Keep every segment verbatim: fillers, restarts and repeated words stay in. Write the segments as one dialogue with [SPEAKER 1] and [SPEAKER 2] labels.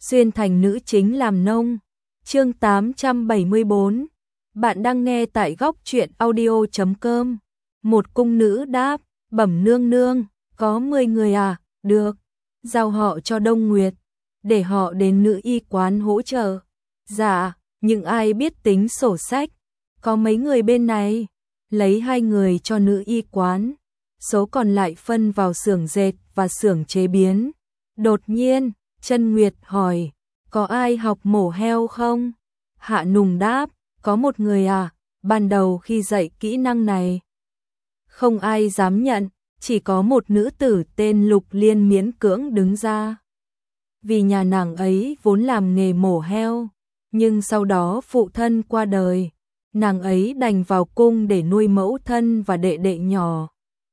[SPEAKER 1] xuyên thành nữ chính làm nông. Chương tám trăm bảy mươi tư. Bạn đang nghe tại góc truyện audio chấm com. Một cung nữ đáp, bẩm nương nương, có mười người à, được, giao họ cho Đông Nguyệt, để họ đến nữ y quán hỗ trợ. Dạ, nhưng ai biết tính sổ sách, có mấy người bên này, lấy hai người cho nữ y quán, số còn lại phân vào xưởng dệt và xưởng chế biến. Đột nhiên, Chân Nguyệt hỏi, có ai học mổ heo không? Hạ Nùng đáp, có một người à, ban đầu khi dạy kỹ năng này, không ai dám nhận, chỉ có một nữ tử tên Lục Liên miễn cưỡng đứng ra. Vì nhà nàng ấy vốn làm nghề mổ heo, nhưng sau đó phụ thân qua đời, nàng ấy đành vào cung để nuôi mẫu thân và đệ đệ nhỏ.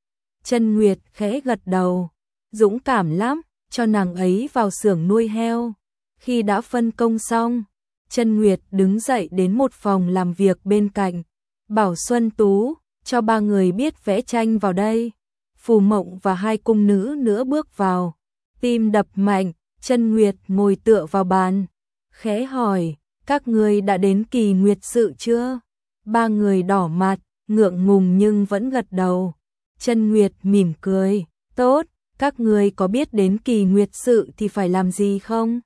[SPEAKER 1] Chân Nguyệt khẽ gật đầu, dũng cảm lắm, cho nàng ấy vào xưởng nuôi heo. Khi đã phân công xong, Chân Nguyệt đứng dậy đến một phòng làm việc bên cạnh, bảo Xuân Tú, cho ba người biết vẽ tranh vào đây. Phù Mộng và hai cung nữ nữa bước vào, tim đập mạnh. Chân Nguyệt ngồi tựa vào bàn, khẽ hỏi, các người đã đến kỳ nguyệt sự chưa? Ba người đỏ mặt, ngượng ngùng nhưng vẫn gật đầu. Chân Nguyệt mỉm cười, tốt, các người có biết đến kỳ nguyệt sự thì phải làm gì không?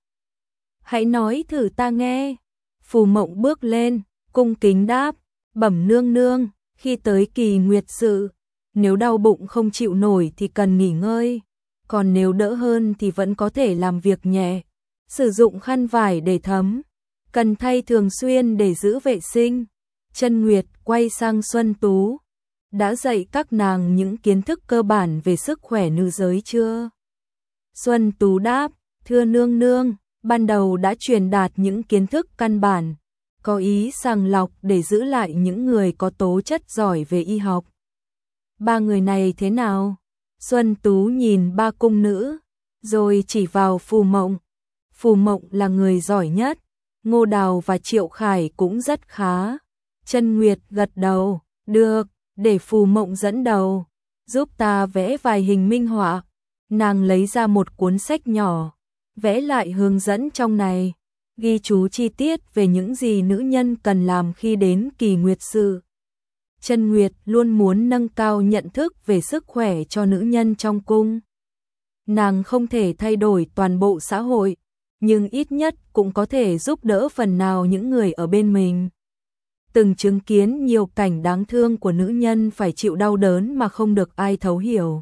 [SPEAKER 1] Hãy nói thử ta nghe. Phù Mộng bước lên, cung kính đáp, bẩm nương nương, khi tới kỳ nguyệt sự, nếu đau bụng không chịu nổi thì cần nghỉ ngơi, còn nếu đỡ hơn thì vẫn có thể làm việc nhẹ, sử dụng khăn vải để thấm, cần thay thường xuyên để giữ vệ sinh. Chân Nguyệt quay sang Xuân Tú, đã dạy các nàng những kiến thức cơ bản về sức khỏe nữ giới chưa? Xuân Tú đáp, thưa nương nương, ban đầu đã truyền đạt những kiến thức căn bản, có ý sàng lọc để giữ lại những người có tố chất giỏi về y học. Ba người này thế nào? Xuân Tú nhìn ba cung nữ, rồi chỉ vào Phù Mộng. Phù Mộng là người giỏi nhất, Ngô Đào và Triệu Khải cũng rất khá. Chân Nguyệt gật đầu, được, để Phù Mộng dẫn đầu, giúp ta vẽ vài hình minh họa. Nàng lấy ra một cuốn sách nhỏ, vẽ lại hướng dẫn trong này, ghi chú chi tiết về những gì nữ nhân cần làm khi đến kỳ nguyệt sự. Chân Nguyệt luôn muốn nâng cao nhận thức về sức khỏe cho nữ nhân trong cung. Nàng không thể thay đổi toàn bộ xã hội, nhưng ít nhất cũng có thể giúp đỡ phần nào những người ở bên mình. Từng chứng kiến nhiều cảnh đáng thương của nữ nhân phải chịu đau đớn mà không được ai thấu hiểu.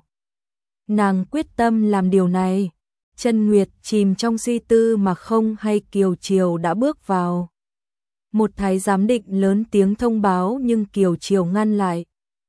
[SPEAKER 1] Nàng quyết tâm làm điều này. Chân Nguyệt chìm trong suy tư mà không hay Kiều Triều đã bước vào. Một thái giám định lớn tiếng thông báo nhưng Kiều Triều ngăn lại.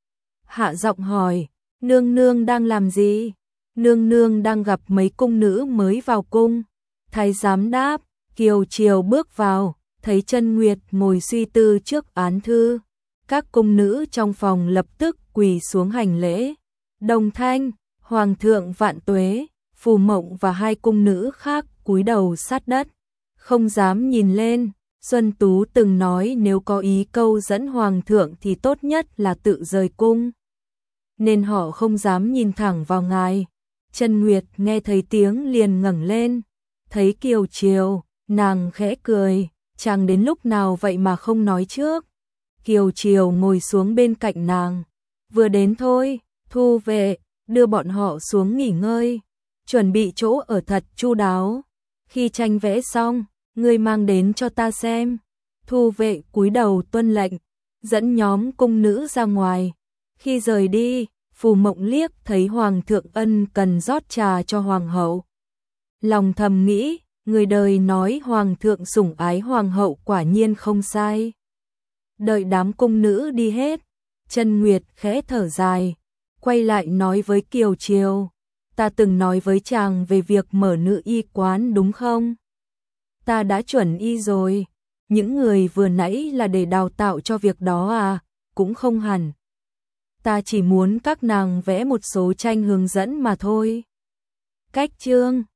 [SPEAKER 1] Hạ giọng hỏi, nương nương đang làm gì? Nương nương đang gặp mấy cung nữ mới vào cung. Thái giám đáp. Kiều Triều bước vào, thấy Chân Nguyệt ngồi suy tư trước án thư. Các cung nữ trong phòng lập tức quỳ xuống hành lễ. Đồng thanh, Hoàng thượng vạn tuế. Phù Mộng và hai cung nữ khác cúi đầu sát đất, không dám nhìn lên. Xuân Tú từng nói nếu có ý câu dẫn Hoàng thượng thì tốt nhất là tự rời cung, nên họ không dám nhìn thẳng vào ngài. Chân Nguyệt nghe thấy tiếng liền ngẩng lên, thấy Kiều Triều, nàng khẽ cười, chàng đến lúc nào vậy mà không nói trước. Kiều Triều ngồi xuống bên cạnh nàng, vừa đến thôi, thu về, đưa bọn họ xuống nghỉ ngơi, chuẩn bị chỗ ở thật chu đáo. Khi tranh vẽ xong, ngươi mang đến cho ta xem. Thu vệ cúi đầu tuân lệnh, dẫn nhóm cung nữ ra ngoài. Khi rời đi, Phù Mộng liếc thấy Hoàng thượng ân cần rót trà cho Hoàng hậu. Lòng thầm nghĩ, người đời nói Hoàng thượng sủng ái Hoàng hậu quả nhiên không sai. Đợi đám cung nữ đi hết, Chân Nguyệt khẽ thở dài, quay lại nói với Kiều Triều, ta từng nói với chàng về việc mở nữ y quán đúng không? Ta đã chuẩn y rồi, những người vừa nãy là để đào tạo cho việc đó à? Cũng không hẳn. Ta chỉ muốn các nàng vẽ một số tranh hướng dẫn mà thôi. Cách chương